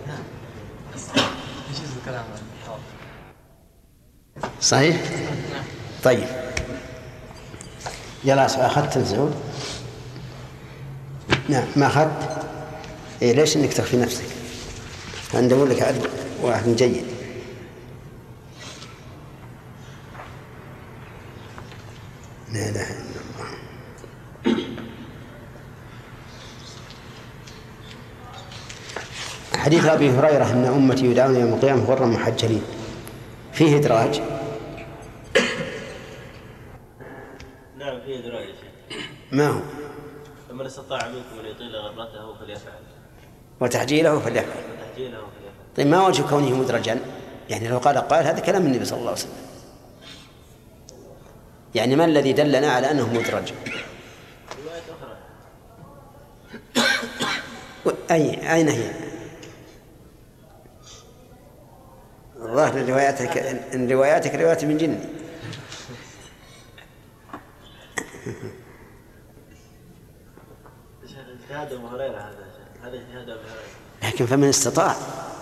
يجوز الكلام صحيح. طيب يلا أخذت الزعود. نعم ما أخذت. إيه ليش إنك تخفي نفسك؟ ندور لك عدل واحد جيد. لا إله إلا الله. حديث أبي هريرة أن أمتي يدعون يوم القيامة غرا محجلين فيه إدراج. نعم فيه إدراج. ما هو؟ فمن استطاع منكم أن يطيل غرته فليفعل. وتحجيله فليفعل. طيب ما وجه كونه مدرجا؟ يعني لو قال قائل هذا كلام النبي صلى الله عليه وسلم، يعني ما الذي دلنا على أنه مدرج؟ رواية أخرى. أين هي؟ الظاهر إن رواياتك روايات من جني. اجتهاد أبو هريرة هذا اجتهاد أبو هريرة. لكن فمن استطاع.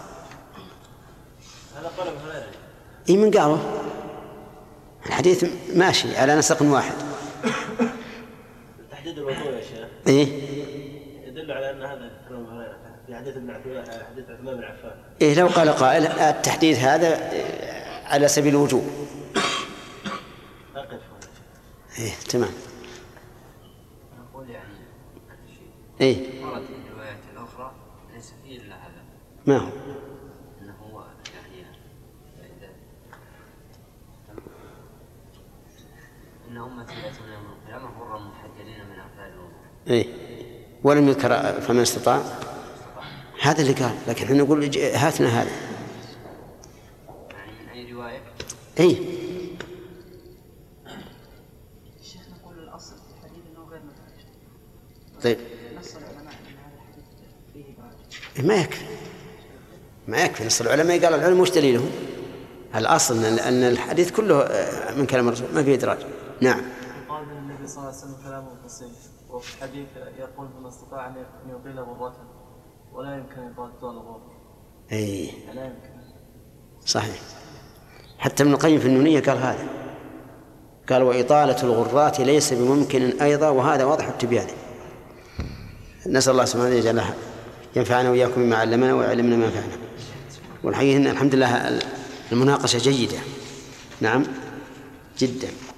هذا قال أبو هريرة. إيه من قاله؟ الحديث ماشي على نسق واحد. تحديد الوضوء يا شيخ. إيه؟ يدل على أن هذا كلام أبو هريرة في حديث عثمان بن عفان. إيه لو قال قائل التحديد هذا على سبيل الوجوب. أقف. إيه تمام. نقول يعني إيه؟ ورد في الروايات الأخرى ليس فيه إلا هذا. ما هو؟ أنه هو يعني إن أمتي يأتون يوم القيامة غرا محجلين من أثار الوضوء. إيه ولم يذكر فمن استطاع. هذا اللي قال، لكن احنا نقول هاتنا هذا. يعني من أي رواية؟ إيه. الشيخ نقول الأصل في الحديث أنه غير مدرج. طيب. نص العلماء أن هذا الحديث فيه إدراج. ما يكفي نص العلماء قال العلم وش دليلهم؟ الأصل أن الحديث كله من كلام الرسول ما فيه إدراج. نعم. قال النبي صلى الله عليه وسلم كلامه قصير، وفي الحديث يقول من استطاع أن يطيل غرته ولا يمكن أن يطول غرته. إيه. لا يمكن. صحيح. حتى ابن القيم في النونية قال هذا، قال وإطالة الغرات ليس بممكن أيضا، وهذا واضح التبيان. نسأل الله سبحانه وتعالى ينفعنا وإياكم بما علمنا ويعلمنا ما ينفعنا. والحقيقة إن الحمد لله المناقشة جيدة. نعم جدا.